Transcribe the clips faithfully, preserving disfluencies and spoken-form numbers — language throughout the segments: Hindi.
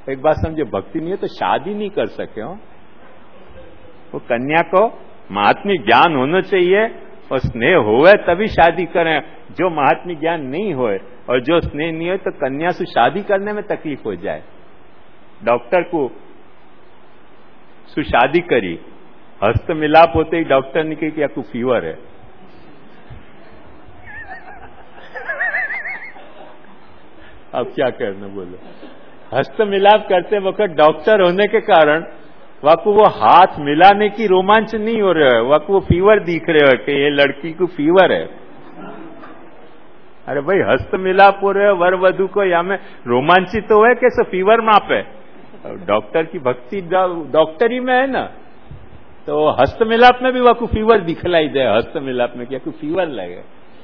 एक बात समझो, भक्ति नहीं है तो शादी नहीं कर सके हो। वो कन्या को महात्म्य ज्ञान होना चाहिए और स्नेह होवे तभी शादी करें। जो महात्म्य ज्ञान नहीं होए और जो स्नेह नहीं हो तो कन्या से शादी करने में तकलीफ हो जाए। डॉक्टर को सु शादी करी, हस्त मिलाप होते ही डॉक्टर ने कही कि आपको फीवर है। अब क्या करना बोलो। हस्त मिलाप करते वक्त डॉक्टर होने के कारण वाको वो हाथ मिलाने की रोमांच नहीं हो रहा है, वाको वो फीवर दिख रहे हो कि ये लड़की को फीवर है। अरे भाई हस्त मिलाप हो रहे हो वर वधु को, या में रोमांचित तो है कैसे फीवर मापे। डॉक्टर की भक्ति डॉक्टरी में है ना, तो हस्त मिलाप में भी वाको फीवर दिखलाई दे। हस्त मिलाप में क्या कोई फीवर लगे।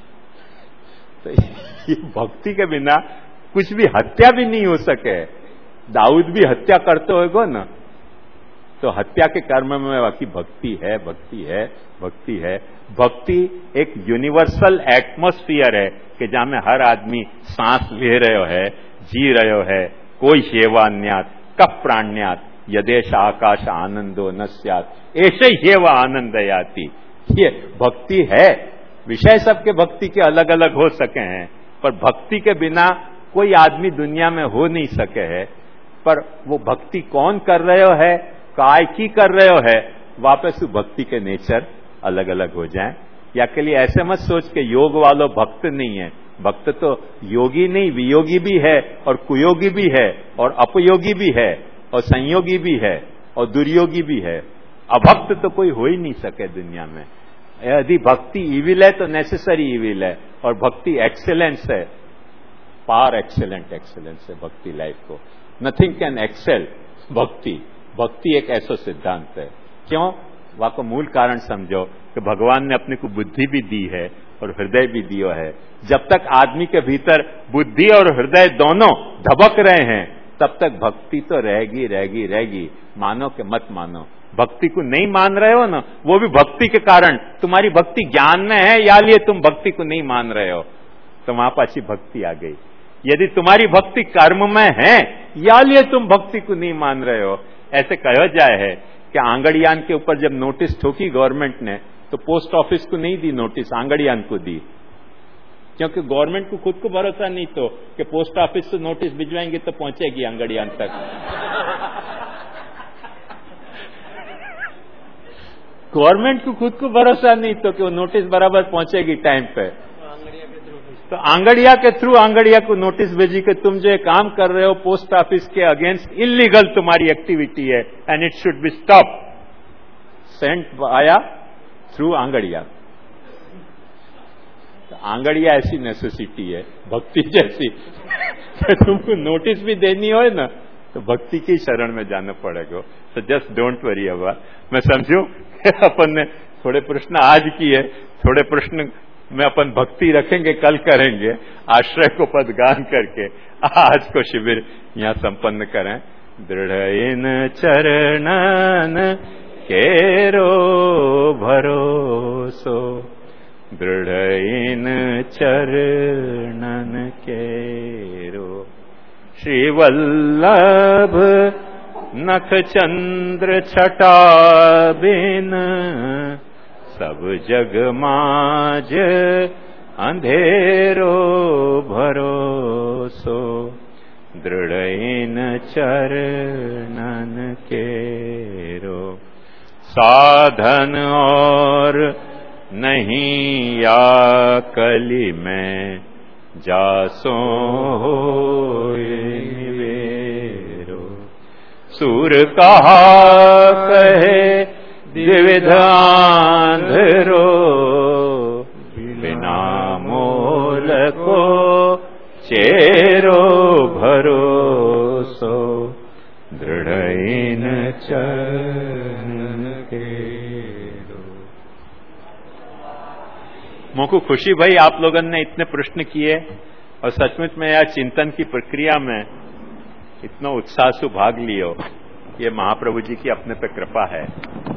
तो ये भक्ति के बिना कुछ भी हत्या भी नहीं हो सके। दाऊद भी हत्या करते होगा ना, तो हत्या के कर्म में वाकई भक्ति है, भक्ति है, भक्ति है। भक्ति एक यूनिवर्सल एटमॉस्फियर है कि जहां में हर आदमी सांस ले रहे है, जी रहे है। कोई सेवान्यात कप प्राण्यात यदेश आकाश आनंदो न स्यात् ऐसे ही वह आनंद याति। ये भक्ति है। विषय सबके भक्ति के अलग अलग हो सके हैं, पर भक्ति के बिना कोई आदमी दुनिया में हो नहीं सके है। पर वो भक्ति कौन कर रहे हो है, काय की कर रहे हो है, वापस भक्ति के नेचर अलग अलग हो जाएं। या के लिए ऐसे मत सोच के योग वालों भक्त नहीं है। भक्त तो योगी नहीं वियोगी भी है और कुयोगी भी है और अपयोगी भी है और संयोगी भी है और दुर्योगी भी है। अभक्त तो कोई हो ही नहीं सके दुनिया में। यदि भक्ति इविल है तो नेसेसरी इविल है, और भक्ति एक्सेलेंस है, पार एक्सेलेंट एक्सेलेंस है भक्ति लाइफ को। नथिंग कैन एक्सेल भक्ति। भक्ति एक ऐसा सिद्धांत है। क्यों? वहां को मूल कारण समझो कि भगवान ने अपने को बुद्धि भी दी है और हृदय भी दिया है। जब तक आदमी के भीतर बुद्धि और हृदय दोनों धबक रहे हैं तब तक भक्ति तो रहेगी रहेगी रहेगी। मानो कि मत मानो, भक्ति को नहीं मान रहे हो ना, वो भी भक्ति के कारण। तुम्हारी भक्ति ज्ञान में है या लिए तुम भक्ति को नहीं मान रहे हो, तो वहां पासी भक्ति आ गई। यदि तुम्हारी भक्ति कर्म में है या लिए तुम भक्ति को नहीं मान रहे हो। ऐसे कहा जाए है कि आंगड़ियान के ऊपर जब नोटिस ठोकी गवर्नमेंट ने, तो पोस्ट ऑफिस को नहीं दी नोटिस, आंगड़ियान को दी। क्योंकि गवर्नमेंट को खुद को भरोसा नहीं तो कि पोस्ट ऑफिस से नोटिस भिजवाएंगे तो पहुंचेगी आंगड़ियान तक। गवर्नमेंट को खुद को भरोसा नहीं तो कि वो नोटिस बराबर पहुंचेगी टाइम पे। तो आंगड़िया के थ्रू आंगड़िया को नोटिस भेजी कि तुम जो काम कर रहे हो पोस्ट ऑफिस के अगेंस्ट इलीगल तुम्हारी एक्टिविटी है and it should be stop. Sent आया थ्रू आंगड़िया। तो आंगड़िया ऐसी नेसेसिटी है भक्ति जैसी। तुमको नोटिस भी देनी हो ना तो भक्ति की शरण में जाना पड़ेगा। तो जस्ट डोंट वरी अबाउट। मैं समझू अपन ने थोड़े प्रश्न आज किए, थोड़े प्रश्न में अपन भक्ति रखेंगे, कल करेंगे आश्रय को पदगान करके। आज को शिविर यहाँ संपन्न करें। दृढ़ इन चरणन केरो भरोसो, दृढ़ इन चरणन केरो। श्री वल्लभ नख चंद्र छटा बिन, सब जग माज अंधेरो भरोसो, दृढ़ इन चरणन केरो। साधन और नहीं या कली में, जासो होए निवेरो। सूर कहा कहे द्विविध आंधरो, बिना मोल को चेरो भरोसो, दृढ़ इन चरण केरो। मुझको खुशी भाई आप लोगों ने इतने प्रश्न किए और सचमुच में यह चिंतन की प्रक्रिया में इतना उत्साह से भाग लियो। ये महाप्रभु जी की अपने पे कृपा है।